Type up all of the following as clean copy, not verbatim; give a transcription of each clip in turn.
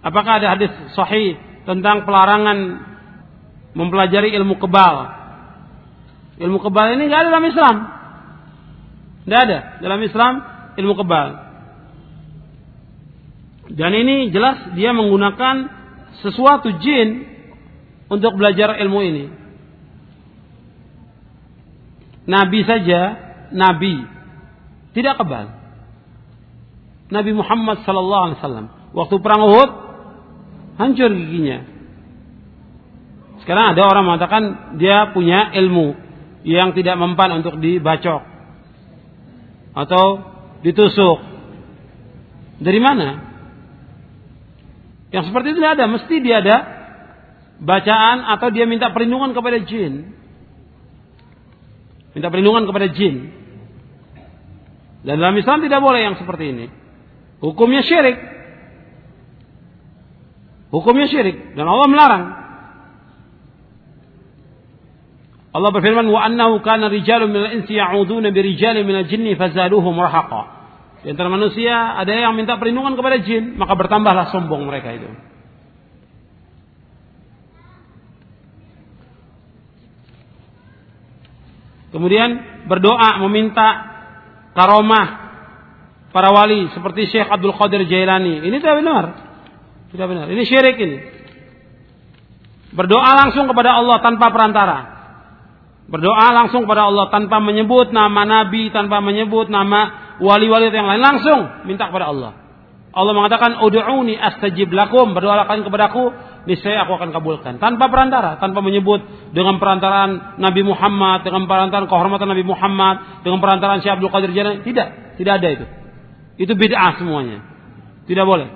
Apakah ada hadis sahih tentang pelarangan mempelajari ilmu kebal? Ilmu kebal ini enggak ada dalam Islam. Tidak ada dalam Islam ilmu kebal. Dan ini jelas dia menggunakan sesuatu jin untuk belajar ilmu ini. Nabi saja, Nabi tidak kebal. Nabi Muhammad sallallahu alaihi wasallam waktu perang Uhud hancur giginya. Sekarang ada orang mengatakan dia punya ilmu yang tidak mempan untuk dibacok atau ditusuk. Dari mana? Yang seperti itu tidak ada. Mesti dia ada bacaan atau dia minta perlindungan kepada jin. Minta perlindungan kepada jin. Dan dalam Islam tidak boleh yang seperti ini. Hukumnya syirik. Hukumnya syirik. Dan Allah melarang. Allah berfirman, wa annahu kana rijalun minal insi ya'uduna birijalin minal jinni fazaduhum rahaqa. Di antara manusia ada yang minta perlindungan kepada jin, maka bertambahlah sombong mereka itu. Kemudian berdoa meminta karomah para wali seperti Syekh Abdul Qadir Jailani. Ini tidak benar. Tidak benar. Ini syirik ini. Berdoa langsung kepada Allah tanpa perantara. Berdoa langsung kepada Allah tanpa menyebut nama nabi, tanpa menyebut nama wali-wali yang lain, langsung minta kepada Allah. Allah mengatakan, "Ud'uni astajib lakum." Berdoalah kalian kepadaku, niscaya aku akan kabulkan. Tanpa perantara, tanpa menyebut dengan perantaraan Nabi Muhammad, dengan perantaraan kehormatan Nabi Muhammad, dengan perantaraan Syekh Abdul Qadir Jailani. Tidak ada itu. Itu bid'ah semuanya. Tidak boleh.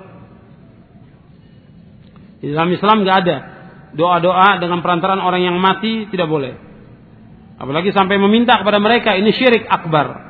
Di dalam Islam enggak ada doa-doa dengan perantaraan orang yang mati, tidak boleh. Apalagi sampai meminta kepada mereka, ini syirik akbar.